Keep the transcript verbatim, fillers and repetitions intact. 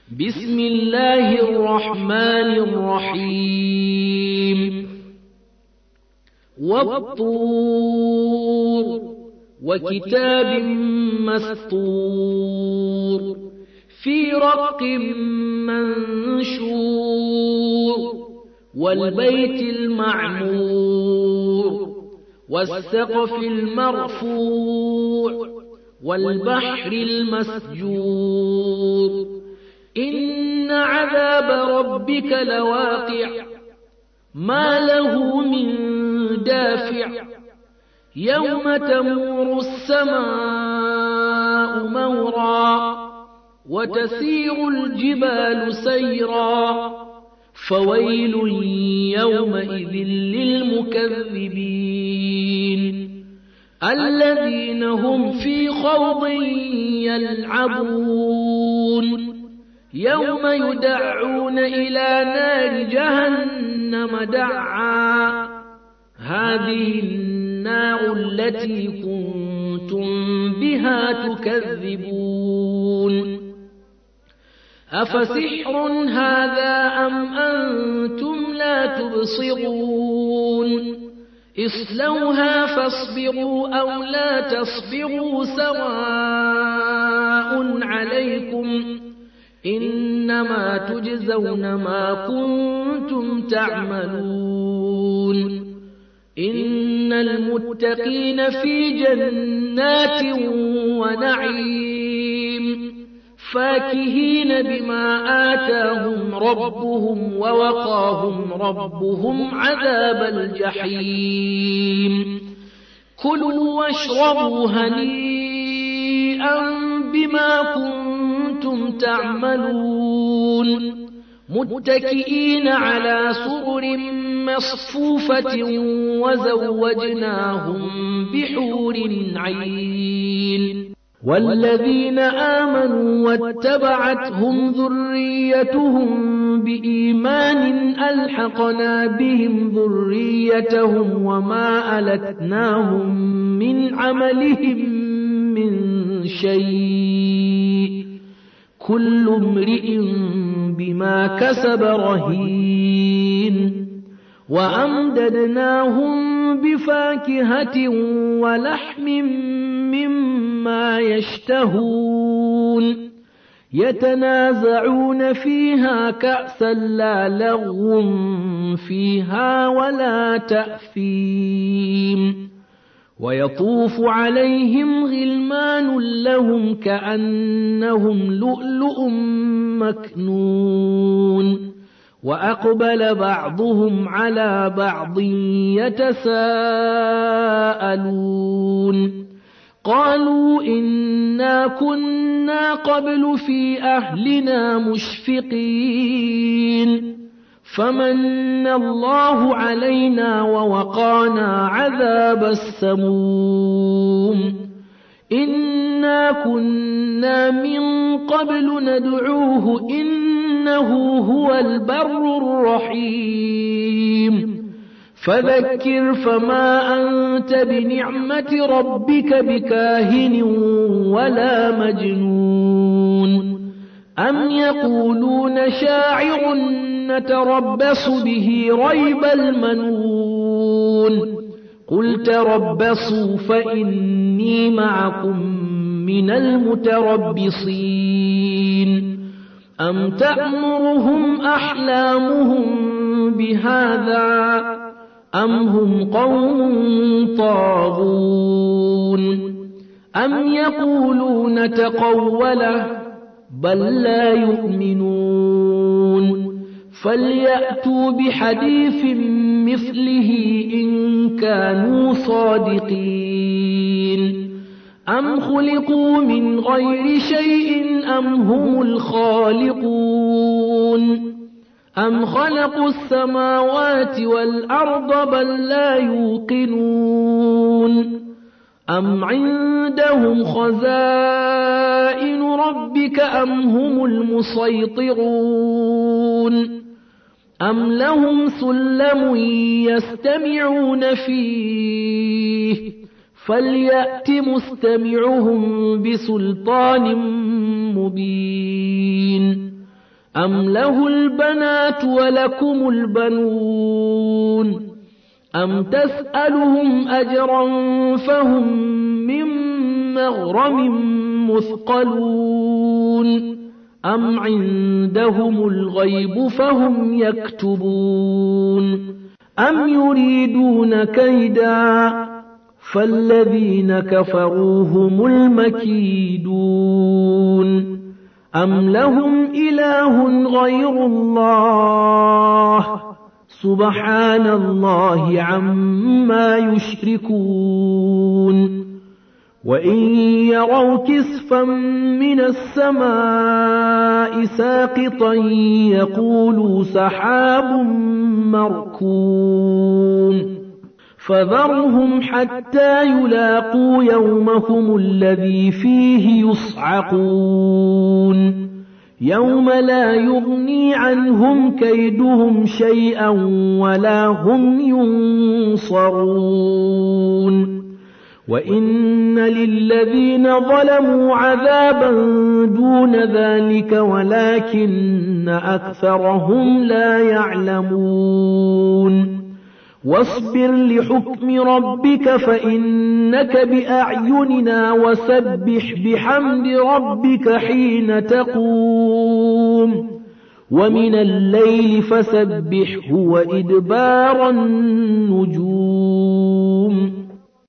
بسم الله الرحمن الرحيم والطور وكتاب مسطور في رق منشور والبيت المعمور والسقف المرفوع والبحر المسجور إن عذاب ربك لواقع ما له من دافع يوم تمور السماء مورا وتسير الجبال سيرا فويل يومئذ للمكذبين الذين هم في خوض يلعبون يوم يدعون إلى نار جهنم دعا هذه النار التي كنتم بها تكذبون أفسحر هذا أم أنتم لا تبصرون اصلوها فاصبروا أو لا تصبروا سواء عليكم إنما تجزون ما كنتم تعملون إن المتقين في جنات ونعيم فاكهين بما آتاهم ربهم ووقاهم ربهم عذاب الجحيم كلوا واشربوا هنيئا بما كنتم تعملون متكئين على سرر مصفوفة وزوجناهم بحور عين والذين آمنوا واتبعتهم ذريتهم بإيمان ألحقنا بهم ذريتهم وما ألتناهم من عملهم من شيء كل امرئ بما كسب رهين وأمددناهم بفاكهة ولحم مما يشتهون يتنازعون فيها كأسا لا لغو فيها ولا تأثيم ويطوف عليهم غلمان لهم كأنهم لؤلؤ مكنون وأقبل بعضهم على بعض يتساءلون قالوا إنا كنا قبل في أهلنا مشفقين فمن الله علينا ووقانا عذاب السموم إنا كنا من قبل ندعوه إنه هو البر الرحيم فذكر فما أنت بنعمة ربك بكاهن ولا مجنون أم يقولون شاعر نتربص به ريب المنون قل تربصوا فإني معكم من المتربصين أم تأمرهم أحلامهم بهذا أم هم قوم طاغون أم يقولون تقوله بل لا يؤمنون فليأتوا بحديث مثله إن كانوا صادقين أم خلقوا من غير شيء أم هم الخالقون أم خلقوا السماوات والأرض بل لا يوقنون أم عندهم خزائن ربك أم هم المسيطرون أم لهم سلم يستمعون فيه فليأت مستمعهم بسلطان مبين أم له البنات ولكم البنون أم تسألهم أجرا فهم من مغرم مثقلون أم عندهم الغيب فهم يكتبون أم يريدون كيدا فالذين كفروا هم المكيدون أم لهم إله غير الله سبحان الله عما يشركون وإن يروا كسفا من السماء ساقطا يقولوا سحاب مركوم فذرهم حتى يلاقوا يومهم الذي فيه يصعقون يوم لا يغني عنهم كيدهم شيئا ولا هم ينصرون وإن للذين ظلموا عذابا دون ذلك ولكن أكثرهم لا يعلمون واصبر لحكم ربك فإنك بأعيننا وسبح بحمد ربك حين تقوم ومن الليل فسبحه وإدبار النجوم